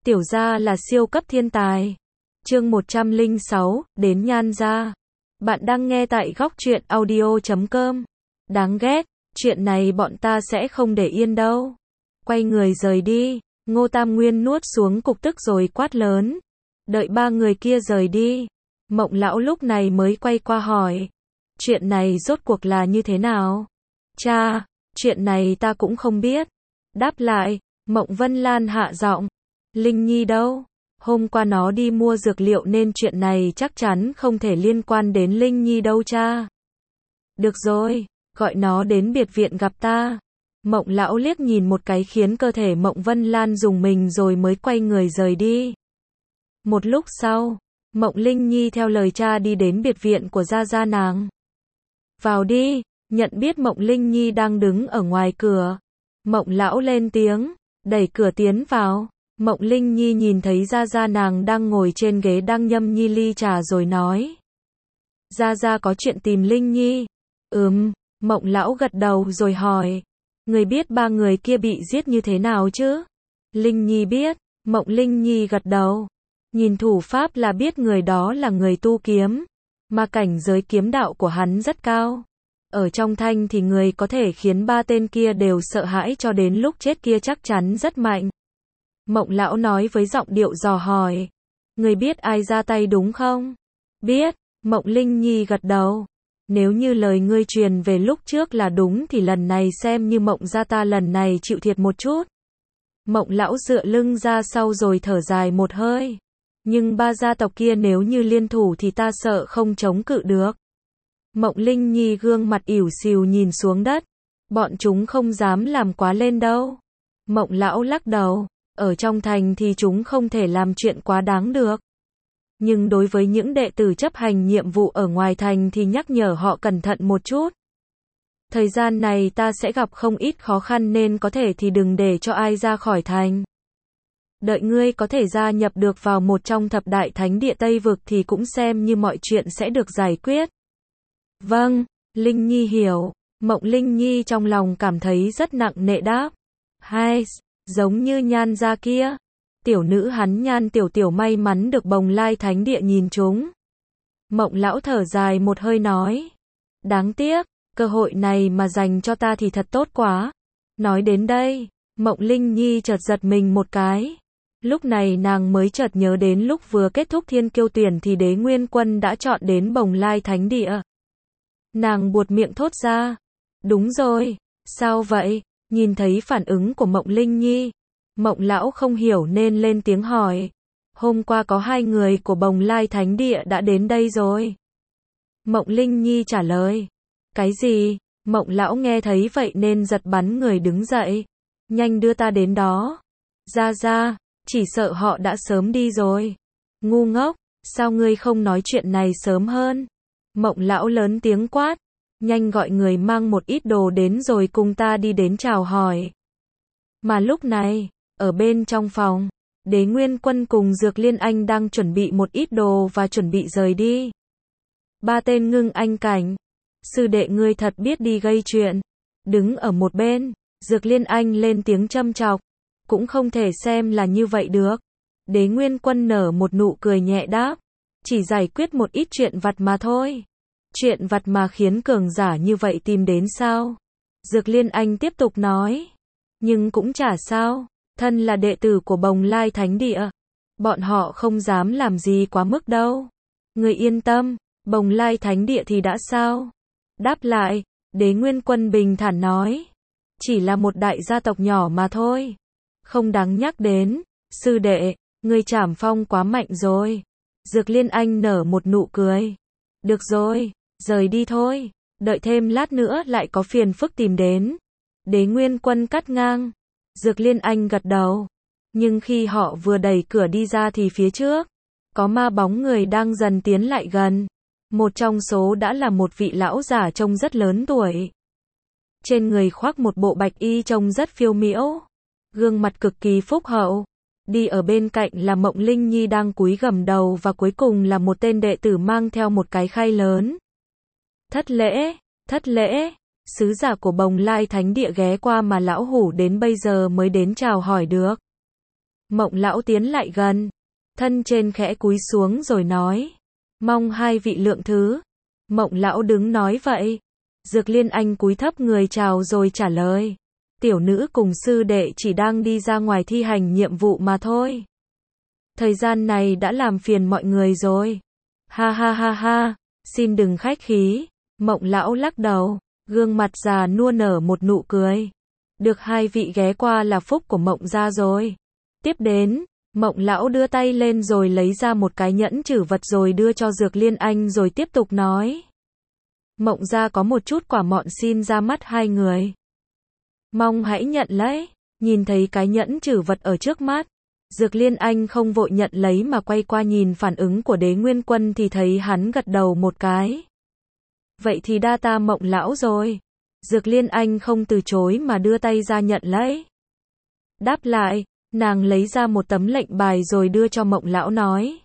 Tiểu gia là siêu cấp thiên tài. Chương 106, đến Nhan gia. Bạn đang nghe tại góc truyện audio.com. Đáng ghét, chuyện này bọn ta sẽ không để yên đâu. Quay người rời đi, Ngô Tam Nguyên nuốt xuống cục tức rồi quát lớn. Đợi ba người kia rời đi, Mộng lão lúc này mới quay qua hỏi. Chuyện này rốt cuộc là như thế nào? Cha, chuyện này ta cũng không biết. Đáp lại, Mộng Vân Lan hạ giọng. Linh Nhi đâu? Hôm qua nó đi mua dược liệu nên chuyện này chắc chắn không thể liên quan đến Linh Nhi đâu cha. Được rồi, gọi nó đến biệt viện gặp ta. Mộng lão liếc nhìn một cái khiến cơ thể Mộng Vân Lan rùng mình rồi mới quay người rời đi. Một lúc sau, Mộng Linh Nhi theo lời cha đi đến biệt viện của gia gia nàng. Vào đi, nhận biết Mộng Linh Nhi đang đứng ở ngoài cửa. Mộng lão lên tiếng, đẩy cửa tiến vào. Mộng Linh Nhi nhìn thấy gia gia nàng đang ngồi trên ghế đang nhâm nhi ly trà rồi nói. Gia gia có chuyện tìm Linh Nhi. Mộng lão gật đầu rồi hỏi. Người biết ba người kia bị giết như thế nào chứ? Linh Nhi biết. Mộng Linh Nhi gật đầu. Nhìn thủ pháp là biết người đó là người tu kiếm, mà cảnh giới kiếm đạo của hắn rất cao. Ở trong thanh thì người có thể khiến ba tên kia đều sợ hãi cho đến lúc chết kia chắc chắn rất mạnh. Mộng lão nói với giọng điệu dò hỏi. Người biết ai ra tay đúng không? Biết. Mộng Linh Nhi gật đầu. Nếu như lời ngươi truyền về lúc trước là đúng thì lần này xem như Mộng gia ta lần này chịu thiệt một chút. Mộng lão dựa lưng ra sau rồi thở dài một hơi. Nhưng ba gia tộc kia nếu như liên thủ thì ta sợ không chống cự được. Mộng Linh Nhi gương mặt ỉu xìu nhìn xuống đất. Bọn chúng không dám làm quá lên đâu. Mộng lão lắc đầu. Ở trong thành thì chúng không thể làm chuyện quá đáng được. Nhưng đối với những đệ tử chấp hành nhiệm vụ ở ngoài thành thì nhắc nhở họ cẩn thận một chút. Thời gian này ta sẽ gặp không ít khó khăn nên có thể thì đừng để cho ai ra khỏi thành. Đợi ngươi có thể gia nhập được vào một trong thập đại thánh địa Tây Vực thì cũng xem như mọi chuyện sẽ được giải quyết. Vâng, Linh Nhi hiểu. Mộng Linh Nhi trong lòng cảm thấy rất nặng nề đáp. Hai, giống như Nhan gia kia. Tiểu nữ hắn Nhan tiểu may mắn được Bồng Lai Thánh Địa nhìn chúng. Mộng lão thở dài một hơi nói. Đáng tiếc, cơ hội này mà dành cho ta thì thật tốt quá. Nói đến đây, Mộng Linh Nhi chợt giật mình một cái. Lúc này nàng mới chợt nhớ đến lúc vừa kết thúc thiên kiêu tuyển thì Đế Nguyên Quân đã chọn đến Bồng Lai Thánh Địa. Nàng buột miệng thốt ra. Đúng rồi, sao vậy? Nhìn thấy phản ứng của Mộng Linh Nhi, Mộng lão không hiểu nên lên tiếng hỏi. Hôm qua có 2 người của Bồng Lai Thánh Địa đã đến đây rồi. Mộng Linh Nhi trả lời. Cái gì? Mộng lão nghe thấy vậy nên giật bắn người đứng dậy. Nhanh đưa ta đến đó. Ra, chỉ sợ họ đã sớm đi rồi. Ngu ngốc, sao ngươi không nói chuyện này sớm hơn? Mộng lão lớn tiếng quát. Nhanh gọi người mang một ít đồ đến rồi cùng ta đi đến chào hỏi. Mà lúc này, ở bên trong phòng, Đế Nguyên Quân cùng Dược Liên Anh đang chuẩn bị một ít đồ và chuẩn bị rời đi. Ba tên Ngưng Anh cảnh. Sư đệ ngươi thật biết đi gây chuyện. Đứng ở một bên, Dược Liên Anh lên tiếng châm chọc. Cũng không thể xem là như vậy được. Đế Nguyên Quân nở một nụ cười nhẹ đáp. Chỉ giải quyết một ít chuyện vặt mà thôi. Chuyện vặt mà khiến cường giả như vậy tìm đến sao? Dược Liên Anh tiếp tục nói. Nhưng cũng chả sao. Thân là đệ tử của Bồng Lai Thánh Địa. Bọn họ không dám làm gì quá mức đâu. Người yên tâm, Bồng Lai Thánh Địa thì đã sao? Đáp lại, Đế Nguyên Quân bình thản nói. Chỉ là một đại gia tộc nhỏ mà thôi. Không đáng nhắc đến. Sư đệ, người trảm phong quá mạnh rồi. Dược Liên Anh nở một nụ cười. Được rồi, rời đi thôi. Đợi thêm lát nữa lại có phiền phức tìm đến. Đế Nguyên Quân cắt ngang. Dược Liên Anh gật đầu. Nhưng khi họ vừa đẩy cửa đi ra thì phía trước có ma bóng người đang dần tiến lại gần. Một trong số đã là một vị lão giả trông rất lớn tuổi. Trên người khoác một bộ bạch y trông rất phiêu miễu. Gương mặt cực kỳ phúc hậu. Đi ở bên cạnh là Mộng Linh Nhi đang cúi gằm đầu và cuối cùng là một tên đệ tử mang theo một cái khay lớn. Thất lễ. Sứ giả của Bồng Lai Thánh Địa ghé qua mà lão hủ đến bây giờ mới đến chào hỏi được. Mộng lão tiến lại gần, thân trên khẽ cúi xuống rồi nói, mong hai vị lượng thứ. Mộng lão đứng nói vậy. Dược Liên Anh cúi thấp người chào rồi trả lời, tiểu nữ cùng sư đệ chỉ đang đi ra ngoài thi hành nhiệm vụ mà thôi. Thời gian này đã làm phiền mọi người rồi. Ha ha ha ha, xin đừng khách khí. Mộng lão lắc đầu, gương mặt già nua nở một nụ cười. Được hai vị ghé qua là phúc của Mộng gia rồi. Tiếp đến, Mộng lão đưa tay lên rồi lấy ra một cái nhẫn trữ vật rồi đưa cho Dược Liên Anh rồi tiếp tục nói. Mộng gia có một chút quả mọn xin ra mắt hai người. Mong hãy nhận lấy. Nhìn thấy cái nhẫn trữ vật ở trước mắt, Dược Liên Anh không vội nhận lấy mà quay qua nhìn phản ứng của Đế Nguyên Quân thì thấy hắn gật đầu một cái. Vậy thì đa tạ Mộng lão rồi. Dược Liên Anh không từ chối mà đưa tay ra nhận lấy. Đáp lại, nàng lấy ra một tấm lệnh bài rồi đưa cho Mộng lão nói.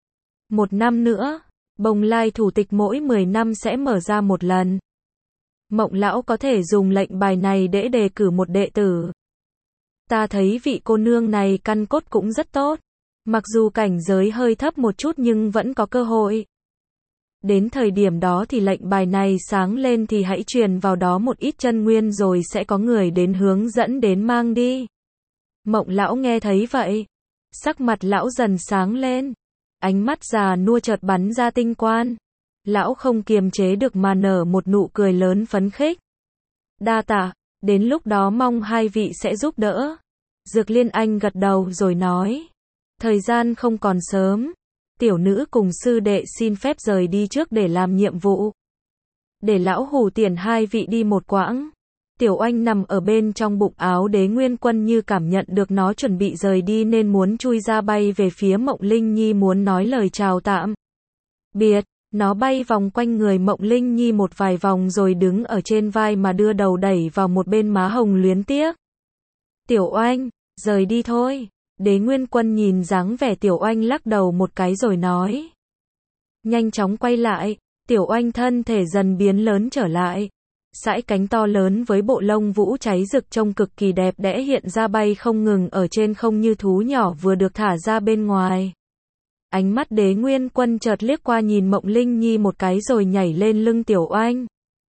1 năm nữa, Bồng Lai thủ tịch mỗi 10 năm sẽ mở ra một lần. Mộng lão có thể dùng lệnh bài này để đề cử một đệ tử. Ta thấy vị cô nương này căn cốt cũng rất tốt. Mặc dù cảnh giới hơi thấp một chút nhưng vẫn có cơ hội. Đến thời điểm đó thì lệnh bài này sáng lên thì hãy truyền vào đó một ít chân nguyên rồi sẽ có người đến hướng dẫn đến mang đi. Mộng lão nghe thấy vậy. Sắc mặt lão dần sáng lên. Ánh mắt già nua chợt bắn ra tinh quang. Lão không kiềm chế được mà nở một nụ cười lớn phấn khích. Đa tạ, đến lúc đó mong hai vị sẽ giúp đỡ. Dược Liên Anh gật đầu rồi nói. Thời gian không còn sớm. Tiểu nữ cùng sư đệ xin phép rời đi trước để làm nhiệm vụ. Để lão hù tiền hai vị đi một quãng. Tiểu Oanh nằm ở bên trong bụng áo Đế Nguyên Quân như cảm nhận được nó chuẩn bị rời đi nên muốn chui ra bay về phía Mộng Linh Nhi muốn nói lời chào tạm biệt. Nó bay vòng quanh người Mộng Linh Nhi một vài vòng rồi đứng ở trên vai mà đưa đầu đẩy vào một bên má hồng luyến tiếc. Tiểu Oanh, rời đi thôi. Đế Nguyên Quân nhìn dáng vẻ Tiểu Oanh lắc đầu một cái rồi nói. Nhanh chóng quay lại, Tiểu Oanh thân thể dần biến lớn trở lại. Sải cánh to lớn với bộ lông vũ cháy rực trông cực kỳ đẹp đẽ hiện ra bay không ngừng ở trên không như thú nhỏ vừa được thả ra bên ngoài. Ánh mắt Đế Nguyên Quân chợt liếc qua nhìn Mộng Linh Nhi một cái rồi nhảy lên lưng Tiểu Oanh.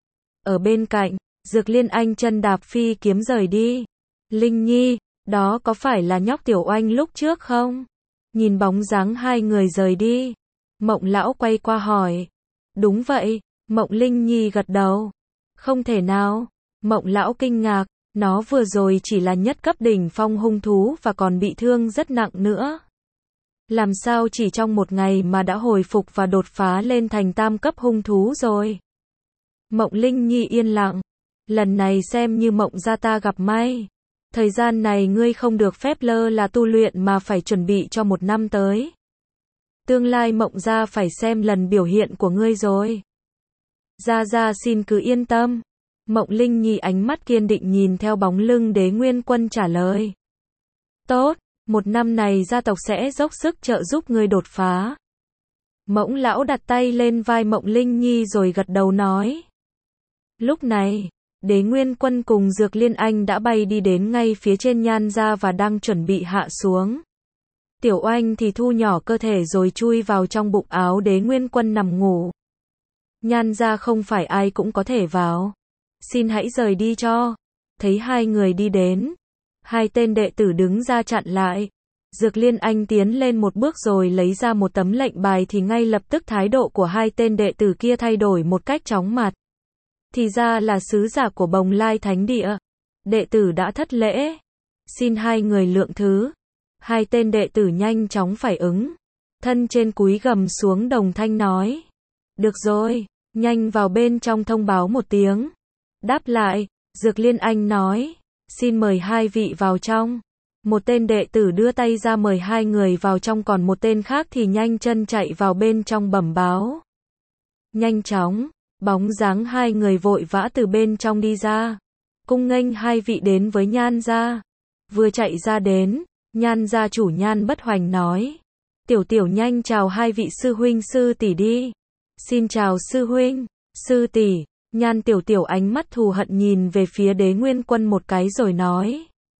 Ở bên cạnh, Dược Liên Anh chân đạp phi kiếm rời đi. Linh Nhi, đó có phải là nhóc Tiểu Oanh lúc trước không? Nhìn bóng dáng hai người rời đi. Mộng lão quay qua hỏi. Đúng vậy, Mộng Linh Nhi gật đầu. Không thể nào. Mộng lão kinh ngạc, nó vừa rồi chỉ là nhất cấp đỉnh phong hung thú và còn bị thương rất nặng nữa. Làm sao chỉ trong một ngày mà đã hồi phục và đột phá lên thành tam cấp hung thú rồi? Mộng Linh Nhi yên lặng. Lần này xem như Mộng gia ta gặp may. Thời gian này ngươi không được phép lơ là tu luyện mà phải chuẩn bị cho 1 năm tới. Tương lai Mộng gia phải xem lần biểu hiện của ngươi rồi. Gia xin cứ yên tâm. Mộng Linh Nhi ánh mắt kiên định nhìn theo bóng lưng Đế Nguyên Quân trả lời. Tốt, 1 năm này gia tộc sẽ dốc sức trợ giúp ngươi đột phá. Mộng lão đặt tay lên vai Mộng Linh Nhi rồi gật đầu nói. Lúc này, Đế Nguyên Quân cùng Dược Liên Anh đã bay đi đến ngay phía trên Nhan gia và đang chuẩn bị hạ xuống. Tiểu Oanh thì thu nhỏ cơ thể rồi chui vào trong bụng áo Đế Nguyên Quân nằm ngủ. Nhan gia không phải ai cũng có thể vào. Xin hãy rời đi cho. Thấy hai người đi đến. Hai tên đệ tử đứng ra chặn lại. Dược Liên Anh tiến lên một bước rồi lấy ra một tấm lệnh bài thì ngay lập tức thái độ của hai tên đệ tử kia thay đổi một cách chóng mặt. Thì ra là sứ giả của Bồng Lai Thánh Địa. Đệ tử đã thất lễ. Xin hai người lượng thứ. Hai tên đệ tử nhanh chóng phải ứng. Thân trên cúi gầm xuống đồng thanh nói. Được rồi, nhanh vào bên trong thông báo một tiếng. Đáp lại, Dược Liên Anh nói. Xin mời hai vị vào trong. Một tên đệ tử đưa tay ra mời hai người vào trong còn một tên khác thì nhanh chân chạy vào bên trong bẩm báo. Nhanh chóng, bóng dáng hai người vội vã từ bên trong đi ra. Cung nghênh hai vị đến với Nhan gia. Vừa chạy ra đến, Nhan gia chủ Nhan Bất Hoành nói. Tiểu nhanh chào hai vị sư huynh sư tỷ đi. Xin chào sư huynh, sư tỷ. Nhan Tiểu ánh mắt thù hận nhìn về phía Đế Nguyên Quân một cái rồi nói.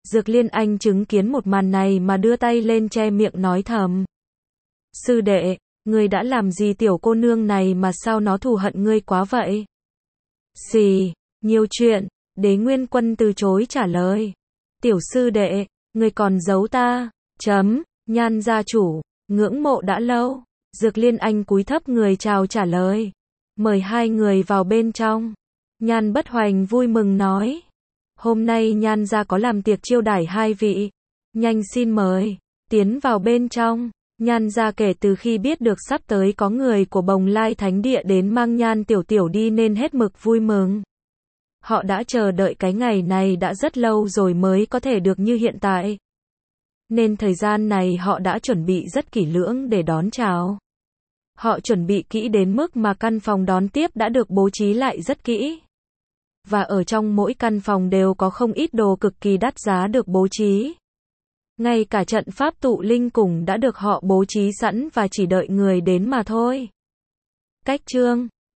Dược Liên Anh chứng kiến một màn này mà đưa tay lên che miệng nói thầm. Sư đệ, ngươi đã làm gì tiểu cô nương này mà sao nó thù hận ngươi quá vậy? Xì, nhiều chuyện, Đế Nguyên Quân từ chối trả lời. Tiểu sư đệ, ngươi còn giấu ta, Nhan gia chủ, ngưỡng mộ đã lâu. Dược Liên Anh cúi thấp người chào trả lời. Mời hai người vào bên trong. Nhan Bất Hoành vui mừng nói. Hôm nay Nhan gia có làm tiệc chiêu đãi hai vị. Nhanh xin mời, tiến vào bên trong. Nhan gia kể từ khi biết được sắp tới có người của Bồng Lai Thánh Địa đến mang Nhan Tiểu Tiểu đi nên hết mực vui mừng. Họ đã chờ đợi cái ngày này đã rất lâu rồi mới có thể được như hiện tại. Nên thời gian này họ đã chuẩn bị rất kỹ lưỡng để đón chào. Họ chuẩn bị kỹ đến mức mà căn phòng đón tiếp đã được bố trí lại rất kỹ. Và ở trong mỗi căn phòng đều có không ít đồ cực kỳ đắt giá được bố trí. Ngay cả trận pháp tụ linh cùng đã được họ bố trí sẵn và chỉ đợi người đến mà thôi. Cách chương